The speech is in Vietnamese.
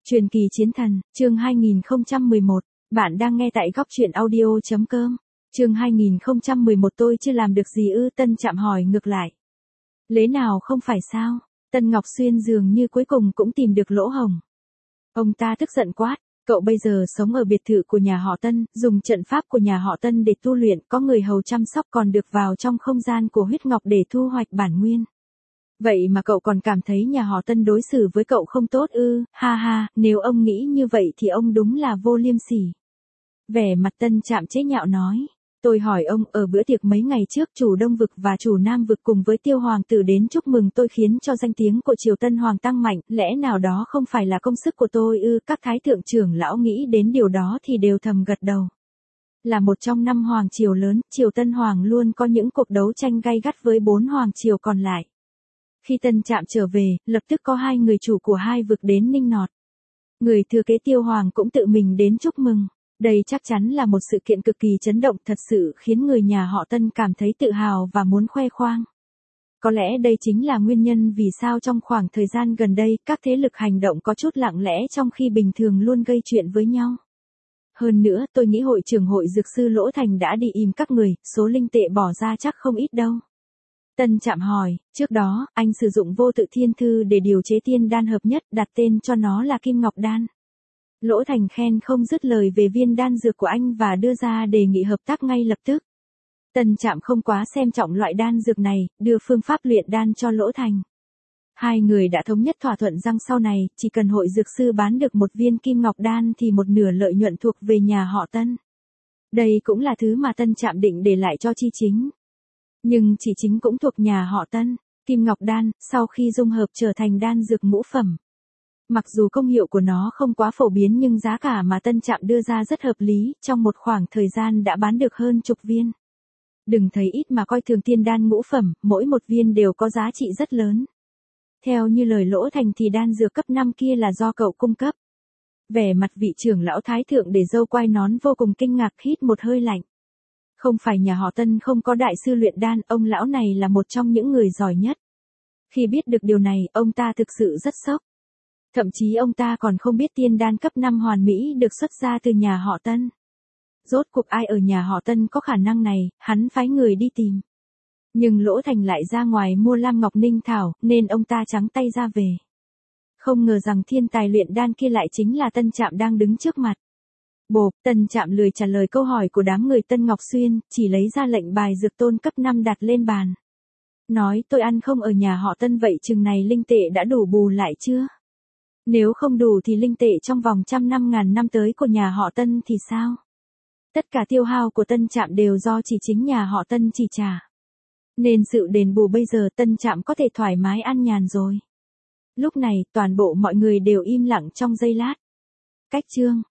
Truyền kỳ chiến thần, chương 2011, bạn đang nghe tại góc truyện audio.com. Chương 2011 tôi chưa làm được gì ư? Tân Trạm hỏi ngược lại. Lẽ nào không phải sao? Tân Ngọc Xuyên dường như cuối cùng cũng tìm được lỗ hổng. Ông ta tức giận quát, cậu bây giờ sống ở biệt thự của nhà họ Tân, dùng trận pháp của nhà họ Tân để tu luyện, có người hầu chăm sóc, còn được vào trong không gian của huyết ngọc để thu hoạch bản nguyên. Vậy mà cậu còn cảm thấy nhà họ Tân đối xử với cậu không tốt ư? Ha ha, nếu ông nghĩ như vậy thì ông đúng là vô liêm sỉ. Vẻ mặt Tân Trạm chế nhạo nói. Tôi hỏi ông, ở bữa tiệc mấy ngày trước chủ Đông Vực và chủ Nam Vực cùng với Tiêu Hoàng tử đến chúc mừng tôi, khiến cho danh tiếng của triều Tân Hoàng tăng mạnh, lẽ nào đó không phải là công sức của tôi ư? Các thái thượng trưởng lão nghĩ đến điều đó thì đều thầm gật đầu. Là một trong 5 hoàng triều lớn, triều Tân Hoàng luôn có những cuộc đấu tranh gay gắt với 4 hoàng triều còn lại. Khi Tân Trạm trở về, lập tức có 2 người chủ của 2 vực đến nịnh nọt. Người thừa kế Tiêu Hoàng cũng tự mình đến chúc mừng. Đây chắc chắn là một sự kiện cực kỳ chấn động, thật sự khiến người nhà họ Tân cảm thấy tự hào và muốn khoe khoang. Có lẽ đây chính là nguyên nhân vì sao trong khoảng thời gian gần đây các thế lực hành động có chút lặng lẽ trong khi bình thường luôn gây chuyện với nhau. Hơn nữa, tôi nghĩ hội trưởng hội dược sư Lỗ Thành đã đi im các người, số linh tệ bỏ ra chắc không ít đâu. Tân Trạm hỏi, trước đó, anh sử dụng vô tự thiên thư để điều chế tiên đan hợp nhất, đặt tên cho nó là Kim Ngọc Đan. Lỗ Thành khen không dứt lời về viên đan dược của anh và đưa ra đề nghị hợp tác ngay lập tức. Tân Trạm không quá xem trọng loại đan dược này, đưa phương pháp luyện đan cho Lỗ Thành. Hai người đã thống nhất thỏa thuận rằng sau này, chỉ cần hội dược sư bán được một viên Kim Ngọc Đan thì một nửa lợi nhuận thuộc về nhà họ Tân. Đây cũng là thứ mà Tân Trạm định để lại cho Chi Chính. Nhưng Chi Chính cũng thuộc nhà họ Tân. Kim Ngọc Đan, sau khi dung hợp trở thành đan dược ngũ phẩm. Mặc dù công hiệu của nó không quá phổ biến nhưng giá cả mà Tân Trạm đưa ra rất hợp lý, trong một khoảng thời gian đã bán được hơn chục viên. Đừng thấy ít mà coi thường tiên đan ngũ phẩm, mỗi một viên đều có giá trị rất lớn. Theo như lời Lỗ Thành thì đan dược cấp 5 kia là do cậu cung cấp. Vẻ mặt vị trưởng lão thái thượng để râu quai nón vô cùng kinh ngạc, hít một hơi lạnh. Không phải nhà họ Tân không có đại sư luyện đan, ông lão này là một trong những người giỏi nhất. Khi biết được điều này, ông ta thực sự rất sốc. Thậm chí ông ta còn không biết tiên đan cấp 5 hoàn mỹ được xuất ra từ nhà họ Tân. Rốt cuộc ai ở nhà họ Tân có khả năng này, hắn phái người đi tìm. Nhưng Lỗ Thành lại ra ngoài mua Lam Ngọc Ninh Thảo, nên ông ta trắng tay ra về. Không ngờ rằng thiên tài luyện đan kia lại chính là Tân Trạm đang đứng trước mặt. Bộp, Tân Trạm lười trả lời câu hỏi của đám người Tân Ngọc Xuyên, chỉ lấy ra lệnh bài dược tôn cấp 5 đặt lên bàn. Nói, tôi ăn không ở nhà họ Tân, vậy chừng này linh tệ đã đủ bù lại chưa? Nếu không đủ thì linh tệ trong vòng 100 năm tới của nhà họ Tân thì sao? Tất cả tiêu hao của Tân Trạm đều do chỉ chính nhà họ Tân chi trả. Nên sự đền bù bây giờ Tân Trạm có thể thoải mái ăn nhàn rồi. Lúc này, toàn bộ mọi người đều im lặng trong giây lát. Cách chương.